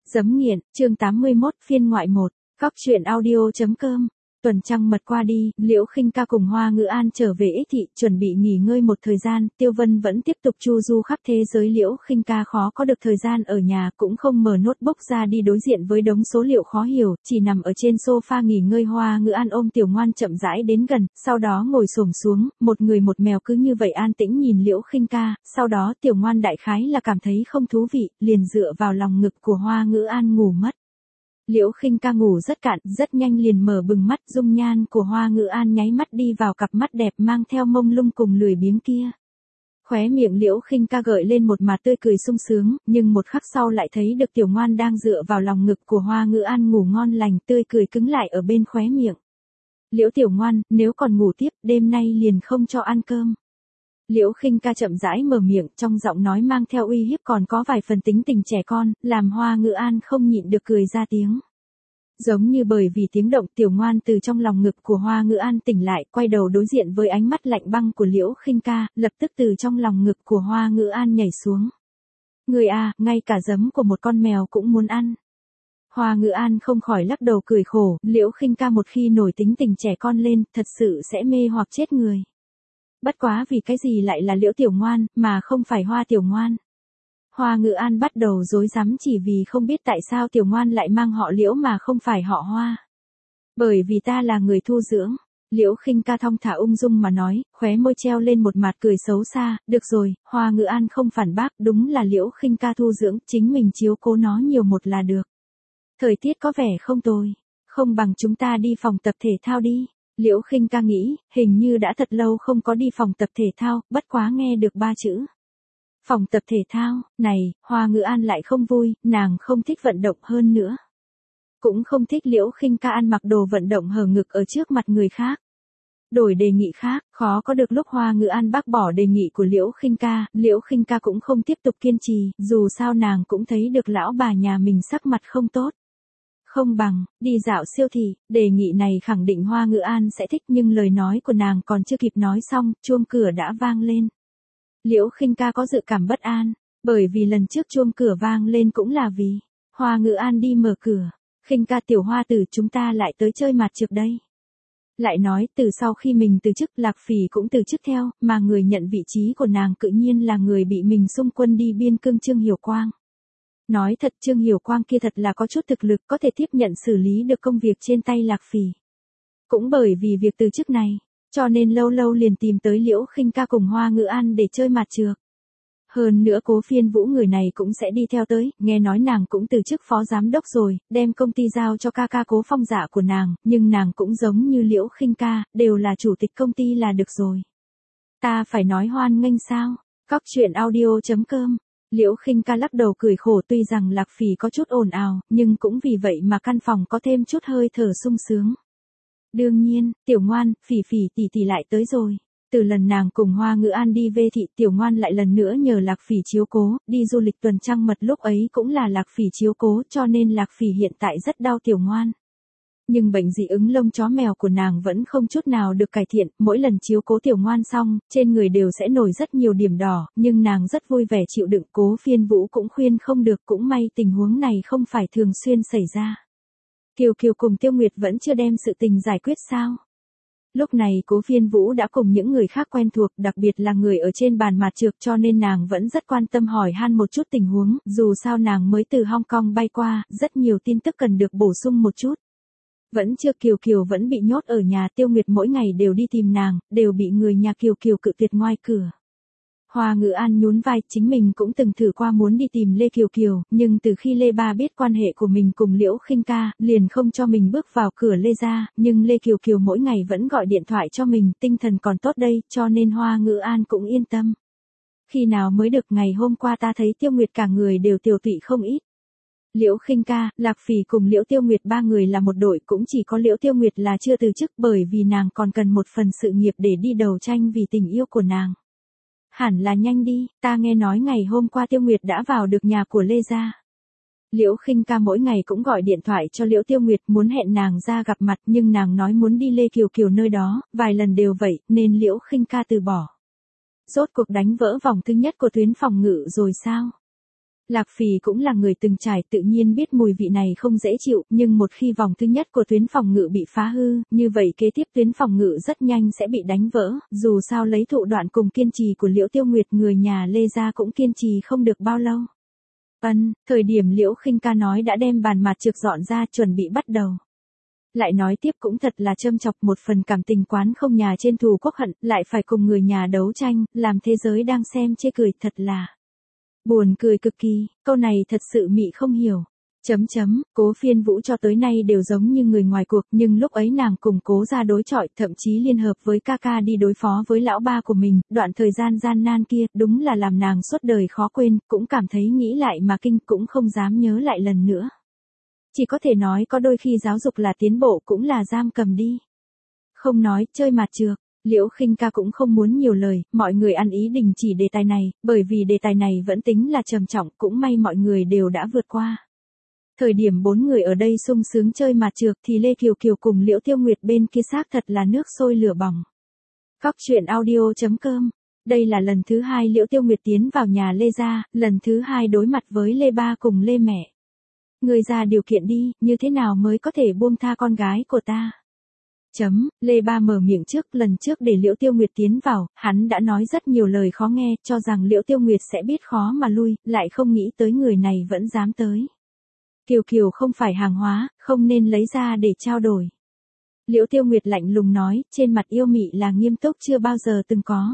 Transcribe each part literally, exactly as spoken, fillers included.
Giấm nghiện, chương tám mươi mốt, phiên ngoại một, góc truyện audio.com. Tuần trăng mật qua đi, Liễu Khinh Ca cùng Hoa Ngữ An trở về Ích Thị, chuẩn bị nghỉ ngơi một thời gian, Tiêu Vân vẫn tiếp tục chu du khắp thế giới. Liễu Khinh Ca khó có được thời gian ở nhà, cũng không mở notebook ra đi đối diện với đống số liệu khó hiểu, chỉ nằm ở trên sofa nghỉ ngơi. Hoa Ngữ An ôm Tiểu Ngoan chậm rãi đến gần, sau đó ngồi xổm xuống, một người một mèo cứ như vậy an tĩnh nhìn Liễu Khinh Ca, sau đó Tiểu Ngoan đại khái là cảm thấy không thú vị, liền dựa vào lòng ngực của Hoa Ngữ An ngủ mất. Liễu Khinh Ca ngủ rất cạn, rất nhanh liền mở bừng mắt, dung nhan của Hoa Ngữ An nháy mắt đi vào cặp mắt đẹp mang theo mông lung cùng lười biếng kia. Khóe miệng Liễu Khinh Ca gợi lên một mặt tươi cười sung sướng, nhưng một khắc sau lại thấy được Tiểu Ngoan đang dựa vào lòng ngực của Hoa Ngữ An ngủ ngon lành, tươi cười cứng lại ở bên khóe miệng. Liễu Tiểu Ngoan, nếu còn ngủ tiếp, đêm nay liền không cho ăn cơm. Liễu Khinh Ca chậm rãi mở miệng, trong giọng nói mang theo uy hiếp còn có vài phần tính tình trẻ con, làm Hoa Ngữ An không nhịn được cười ra tiếng. Giống như bởi vì tiếng động, Tiểu Ngoan từ trong lòng ngực của Hoa Ngữ An tỉnh lại, quay đầu đối diện với ánh mắt lạnh băng của Liễu Khinh Ca, lập tức từ trong lòng ngực của Hoa Ngữ An nhảy xuống. Người à, ngay cả giấm của một con mèo cũng muốn ăn. Hoa Ngữ An không khỏi lắc đầu cười khổ, Liễu Khinh Ca một khi nổi tính tình trẻ con lên, thật sự sẽ mê hoặc chết người. Bất quá vì cái gì lại là Liễu Tiểu Ngoan, mà không phải Hoa Tiểu Ngoan. Hoa Ngữ An bắt đầu rối rắm chỉ vì không biết tại sao Tiểu Ngoan lại mang họ Liễu mà không phải họ Hoa. Bởi vì ta là người thu dưỡng. Liễu Khinh Ca thong thả ung dung mà nói, khóe môi treo lên một mặt cười xấu xa, được rồi, Hoa Ngữ An không phản bác, đúng là Liễu Khinh Ca thu dưỡng, chính mình chiếu cố nó nhiều một là được. Thời tiết có vẻ không tồi, không bằng chúng ta đi phòng tập thể thao đi. Liễu Khinh Ca nghĩ, hình như đã thật lâu không có đi phòng tập thể thao, bất quá nghe được ba chữ. Phòng tập thể thao, này, Hoa Ngữ An lại không vui, nàng không thích vận động hơn nữa. Cũng không thích Liễu Khinh Ca ăn mặc đồ vận động hở ngực ở trước mặt người khác. Đổi đề nghị khác, khó có được lúc Hoa Ngữ An bác bỏ đề nghị của Liễu Khinh Ca, Liễu Khinh Ca cũng không tiếp tục kiên trì, dù sao nàng cũng thấy được lão bà nhà mình sắc mặt không tốt. Không bằng, đi dạo siêu thị, đề nghị này khẳng định Hoa Ngữ An sẽ thích nhưng lời nói của nàng còn chưa kịp nói xong, chuông cửa đã vang lên. Liễu Khinh Ca có dự cảm bất an, bởi vì lần trước chuông cửa vang lên cũng là vì Hoa Ngữ An đi mở cửa. Khinh Ca tiểu Hoa tử, chúng ta lại tới chơi mặt trược đây. Lại nói, từ sau khi mình từ chức, Lạc Phỉ cũng từ chức theo, mà người nhận vị trí của nàng tự nhiên là người bị mình xung quân đi biên cương Trương Hiểu Quang. Nói thật, Trương Hiểu Quang kia thật là có chút thực lực, có thể tiếp nhận xử lý được công việc trên tay Lạc Phỉ. Cũng bởi vì việc từ chức này, cho nên lâu lâu liền tìm tới Liễu Khinh Ca cùng Hoa Ngữ An để chơi mặt trược. Hơn nữa Cố Phiên Vũ người này cũng sẽ đi theo tới, nghe nói nàng cũng từ chức phó giám đốc rồi, đem công ty giao cho ca ca Cố Phong Dạ của nàng, nhưng nàng cũng giống như Liễu Khinh Ca, đều là chủ tịch công ty là được rồi. Ta phải nói hoan nghênh sao? Góc truyện audio.com. Liễu Khinh Ca lắc đầu cười khổ, tuy rằng Lạc Phỉ có chút ồn ào, nhưng cũng vì vậy mà căn phòng có thêm chút hơi thở sung sướng. Đương nhiên, Tiểu Ngoan, Phỉ Phỉ tỷ tỷ lại tới rồi. Từ lần nàng cùng Hoa Ngữ An đi về thị, Tiểu Ngoan lại lần nữa nhờ Lạc Phỉ chiếu cố, đi du lịch tuần trăng mật lúc ấy cũng là Lạc Phỉ chiếu cố, cho nên Lạc Phỉ hiện tại rất đau Tiểu Ngoan. Nhưng bệnh dị ứng lông chó mèo của nàng vẫn không chút nào được cải thiện, mỗi lần chiếu cố Tiểu Ngoan xong, trên người đều sẽ nổi rất nhiều điểm đỏ, nhưng nàng rất vui vẻ chịu đựng. Cố Phiên Vũ cũng khuyên không được, cũng may tình huống này không phải thường xuyên xảy ra. Kiều Kiều cùng Tiêu Nguyệt vẫn chưa đem sự tình giải quyết sao? Lúc này Cố Phiên Vũ đã cùng những người khác quen thuộc, đặc biệt là người ở trên bàn mặt trược, cho nên nàng vẫn rất quan tâm hỏi han một chút tình huống, dù sao nàng mới từ Hong Kong bay qua, rất nhiều tin tức cần được bổ sung một chút. Vẫn chưa, Kiều Kiều vẫn bị nhốt ở nhà, Tiêu Nguyệt mỗi ngày đều đi tìm nàng, đều bị người nhà Kiều Kiều cự tuyệt ngoài cửa. Hoa Ngữ An nhún vai, chính mình cũng từng thử qua muốn đi tìm Lê Kiều Kiều, nhưng từ khi Lê Ba biết quan hệ của mình cùng Liễu Khinh Ca, liền không cho mình bước vào cửa Lê gia, nhưng Lê Kiều Kiều mỗi ngày vẫn gọi điện thoại cho mình, tinh thần còn tốt đây, cho nên Hoa Ngữ An cũng yên tâm. Khi nào mới được, ngày hôm qua ta thấy Tiêu Nguyệt cả người đều tiều tụy không ít. Liễu Khinh Ca, Lạc Phỉ cùng Liễu Tiêu Nguyệt ba người là một đội, cũng chỉ có Liễu Tiêu Nguyệt là chưa từ chức, bởi vì nàng còn cần một phần sự nghiệp để đi đầu tranh vì tình yêu của nàng. Hẳn là nhanh đi, ta nghe nói ngày hôm qua Tiêu Nguyệt đã vào được nhà của Lê gia. Liễu Khinh Ca mỗi ngày cũng gọi điện thoại cho Liễu Tiêu Nguyệt muốn hẹn nàng ra gặp mặt, nhưng nàng nói muốn đi Lê Kiều Kiều nơi đó, vài lần đều vậy, nên Liễu Khinh Ca từ bỏ. Rốt cuộc đánh vỡ vòng thứ nhất của tuyến phòng ngự rồi sao? Lạc Phỉ cũng là người từng trải, tự nhiên biết mùi vị này không dễ chịu, nhưng một khi vòng thứ nhất của tuyến phòng ngự bị phá hư, như vậy kế tiếp tuyến phòng ngự rất nhanh sẽ bị đánh vỡ, dù sao lấy thụ đoạn cùng kiên trì của Liễu Tiêu Nguyệt người nhà Lê gia cũng kiên trì không được bao lâu. Ân, thời điểm Liễu Khinh Ca nói đã đem bàn mặt trực dọn ra chuẩn bị bắt đầu. Lại nói tiếp cũng thật là châm chọc, một phần cảm tình quán không nhà trên thù quốc hận, lại phải cùng người nhà đấu tranh, làm thế giới đang xem chê cười, thật là buồn cười cực kỳ, câu này thật sự mị không hiểu. Chấm chấm, Cố Phiên Vũ cho tới nay đều giống như người ngoài cuộc, nhưng lúc ấy nàng cùng Cố gia đối chọi, thậm chí liên hợp với ca ca đi đối phó với lão ba của mình, đoạn thời gian gian nan kia, đúng là làm nàng suốt đời khó quên, cũng cảm thấy nghĩ lại mà kinh, cũng không dám nhớ lại lần nữa. Chỉ có thể nói có đôi khi giáo dục là tiến bộ cũng là giam cầm đi. Không nói, chơi mặt trược. Liễu Khinh Ca cũng không muốn nhiều lời, mọi người ăn ý đình chỉ đề tài này, bởi vì đề tài này vẫn tính là trầm trọng, cũng may mọi người đều đã vượt qua. Thời điểm bốn người ở đây sung sướng chơi mặt trược thì Lê Kiều Kiều cùng Liễu Tiêu Nguyệt bên kia xác thật là nước sôi lửa bỏng. Góc truyện audio chấm com. Đây là lần thứ hai Liễu Tiêu Nguyệt tiến vào nhà Lê gia, lần thứ hai đối mặt với Lê ba cùng Lê mẹ. Người ra điều kiện đi, như thế nào mới có thể buông tha con gái của ta? Chấm, Lê Ba mở miệng trước, lần trước để Liễu Tiêu Nguyệt tiến vào, hắn đã nói rất nhiều lời khó nghe, cho rằng Liễu Tiêu Nguyệt sẽ biết khó mà lui, lại không nghĩ tới người này vẫn dám tới. Kiều Kiều không phải hàng hóa, không nên lấy ra để trao đổi. Liễu Tiêu Nguyệt lạnh lùng nói, trên mặt yêu mị là nghiêm túc chưa bao giờ từng có.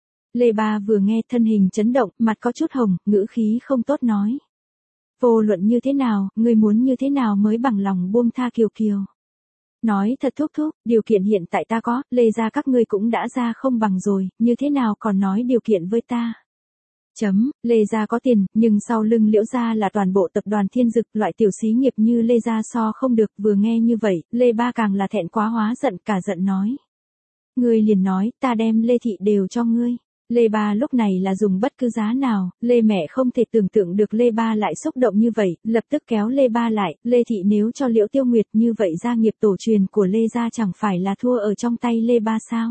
Lê Ba vừa nghe thân hình chấn động, mặt có chút hồng, ngữ khí không tốt nói. Vô luận như thế nào, ngươi muốn như thế nào mới bằng lòng buông tha Kiều Kiều. Nói thật thúc thúc, điều kiện hiện tại ta có, Lê gia các ngươi cũng đã ra không bằng rồi, như thế nào còn nói điều kiện với ta. Chấm, Lê gia có tiền, nhưng sau lưng Liễu gia là toàn bộ tập đoàn Thiên Dực, loại tiểu xí nghiệp như Lê gia so không được, vừa nghe như vậy, Lê Ba càng là thẹn quá hóa giận, cả giận nói. Ngươi liền nói, ta đem Lê thị đều cho ngươi. Lê Ba lúc này là dùng bất cứ giá nào, Lê mẹ không thể tưởng tượng được Lê Ba lại xúc động như vậy, lập tức kéo Lê Ba lại, Lê Thị nếu cho Liễu Tiêu Nguyệt như vậy gia nghiệp tổ truyền của Lê gia chẳng phải là thua ở trong tay Lê Ba sao?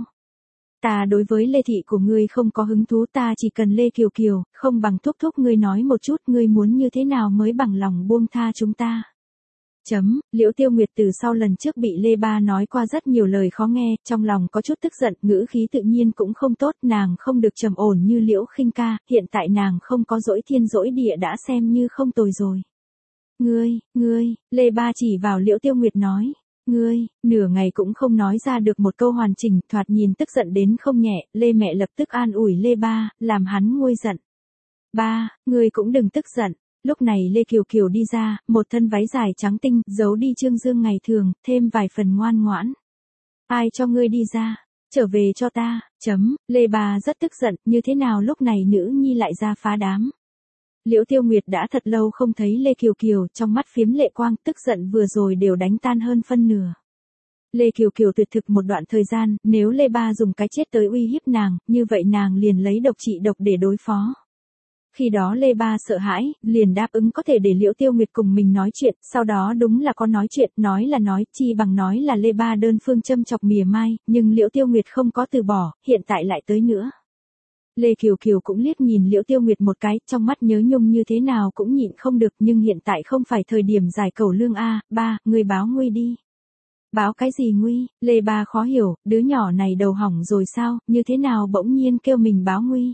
Ta đối với Lê Thị của ngươi không có hứng thú, ta chỉ cần Lê Kiều Kiều, không bằng thúc thúc ngươi nói một chút ngươi muốn như thế nào mới bằng lòng buông tha chúng ta. Chấm, Liễu Tiêu Nguyệt từ sau lần trước bị Lê Ba nói qua rất nhiều lời khó nghe, trong lòng có chút tức giận, ngữ khí tự nhiên cũng không tốt, nàng không được trầm ổn như Liễu Khinh Ca, hiện tại nàng không có dỗi thiên dỗi địa đã xem như không tồi rồi. Ngươi, ngươi, Lê Ba chỉ vào Liễu Tiêu Nguyệt nói, ngươi, nửa ngày cũng không nói ra được một câu hoàn chỉnh, thoạt nhìn tức giận đến không nhẹ, Lê mẹ lập tức an ủi Lê Ba, làm hắn nguôi giận. Ba, ngươi cũng đừng tức giận. Lúc này Lê Kiều Kiều đi ra, một thân váy dài trắng tinh, giấu đi trương dương ngày thường, thêm vài phần ngoan ngoãn. Ai cho ngươi đi ra? Trở về cho ta, chấm, Lê Ba rất tức giận, như thế nào lúc này nữ nhi lại ra phá đám. Liễu Tiêu Nguyệt đã thật lâu không thấy Lê Kiều Kiều, trong mắt phiếm lệ quang, tức giận vừa rồi đều đánh tan hơn phân nửa. Lê Kiều Kiều tuyệt thực một đoạn thời gian, nếu Lê Ba dùng cái chết tới uy hiếp nàng, như vậy nàng liền lấy độc trị độc để đối phó. Khi đó Lê Ba sợ hãi, liền đáp ứng có thể để Liễu Tiêu Nguyệt cùng mình nói chuyện, sau đó đúng là có nói chuyện, nói là nói, chi bằng nói là Lê Ba đơn phương châm chọc mỉa mai, nhưng Liễu Tiêu Nguyệt không có từ bỏ, hiện tại lại tới nữa. Lê Kiều Kiều cũng liếc nhìn Liễu Tiêu Nguyệt một cái, trong mắt nhớ nhung như thế nào cũng nhịn không được, nhưng hiện tại không phải thời điểm giải cẩu lương a, ba, người báo nguy đi. Báo cái gì nguy? Lê Ba khó hiểu, đứa nhỏ này đầu hỏng rồi sao, như thế nào bỗng nhiên kêu mình báo nguy?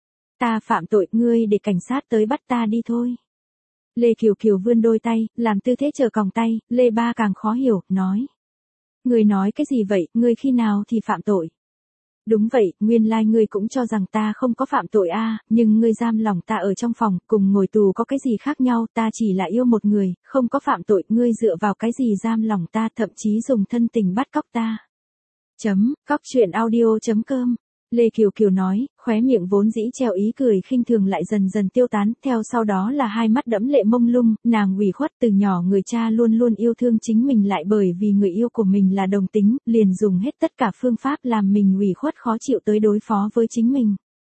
Ta phạm tội, ngươi để cảnh sát tới bắt ta đi thôi. Lê Kiều Kiều vươn đôi tay, làm tư thế chờ còng tay, Lê Ba càng khó hiểu, nói. Ngươi nói cái gì vậy, ngươi khi nào thì phạm tội? Đúng vậy, nguyên lai like ngươi cũng cho rằng ta không có phạm tội a, nhưng ngươi giam lòng ta ở trong phòng, cùng ngồi tù có cái gì khác nhau, ta chỉ là yêu một người, không có phạm tội, ngươi dựa vào cái gì giam lòng ta, thậm chí dùng thân tình bắt cóc ta. Chấm, góc truyện audio chấm com. Lê Kiều Kiều nói, khóe miệng vốn dĩ treo ý cười khinh thường lại dần dần tiêu tán, theo sau đó là hai mắt đẫm lệ mông lung, nàng ủy khuất từ nhỏ người cha luôn luôn yêu thương chính mình lại bởi vì người yêu của mình là đồng tính, liền dùng hết tất cả phương pháp làm mình ủy khuất khó chịu tới đối phó với chính mình.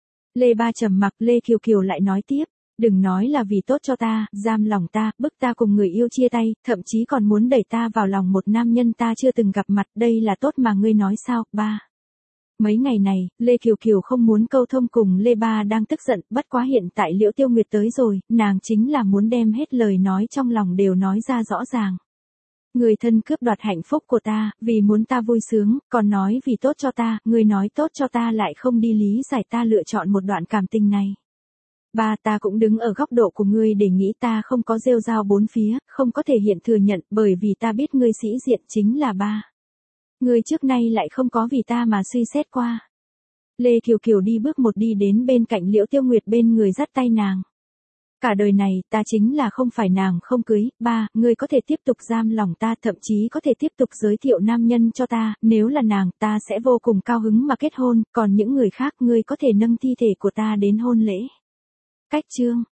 Lê Ba trầm mặc, Lê Kiều Kiều lại nói tiếp. Đừng nói là vì tốt cho ta, giam lòng ta, bức ta cùng người yêu chia tay, thậm chí còn muốn đẩy ta vào lòng một nam nhân ta chưa từng gặp mặt, đây là tốt mà ngươi nói sao, ba. Mấy ngày này, Lê Kiều Kiều không muốn câu thông cùng Lê Ba đang tức giận, bất quá hiện tại Liễu Tiêu Nguyệt tới rồi, nàng chính là muốn đem hết lời nói trong lòng đều nói ra rõ ràng. Người thân cướp đoạt hạnh phúc của ta, vì muốn ta vui sướng, còn nói vì tốt cho ta, người nói tốt cho ta lại không đi lý giải ta lựa chọn một đoạn cảm tình này. Ba, ta cũng đứng ở góc độ của ngươi để nghĩ ta không có rêu rao bốn phía, không có thể hiện thừa nhận, bởi vì ta biết ngươi sĩ diện chính là ba. Ngươi trước nay lại không có vì ta mà suy xét qua. Lê Kiều Kiều đi bước một đi đến bên cạnh Liễu Tiêu Nguyệt bên người dắt tay nàng. Cả đời này, ta chính là không phải nàng không cưới, ba, ngươi có thể tiếp tục giam lòng ta, thậm chí có thể tiếp tục giới thiệu nam nhân cho ta, nếu là nàng, ta sẽ vô cùng cao hứng mà kết hôn, còn những người khác ngươi có thể nâng thi thể của ta đến hôn lễ. Cách chương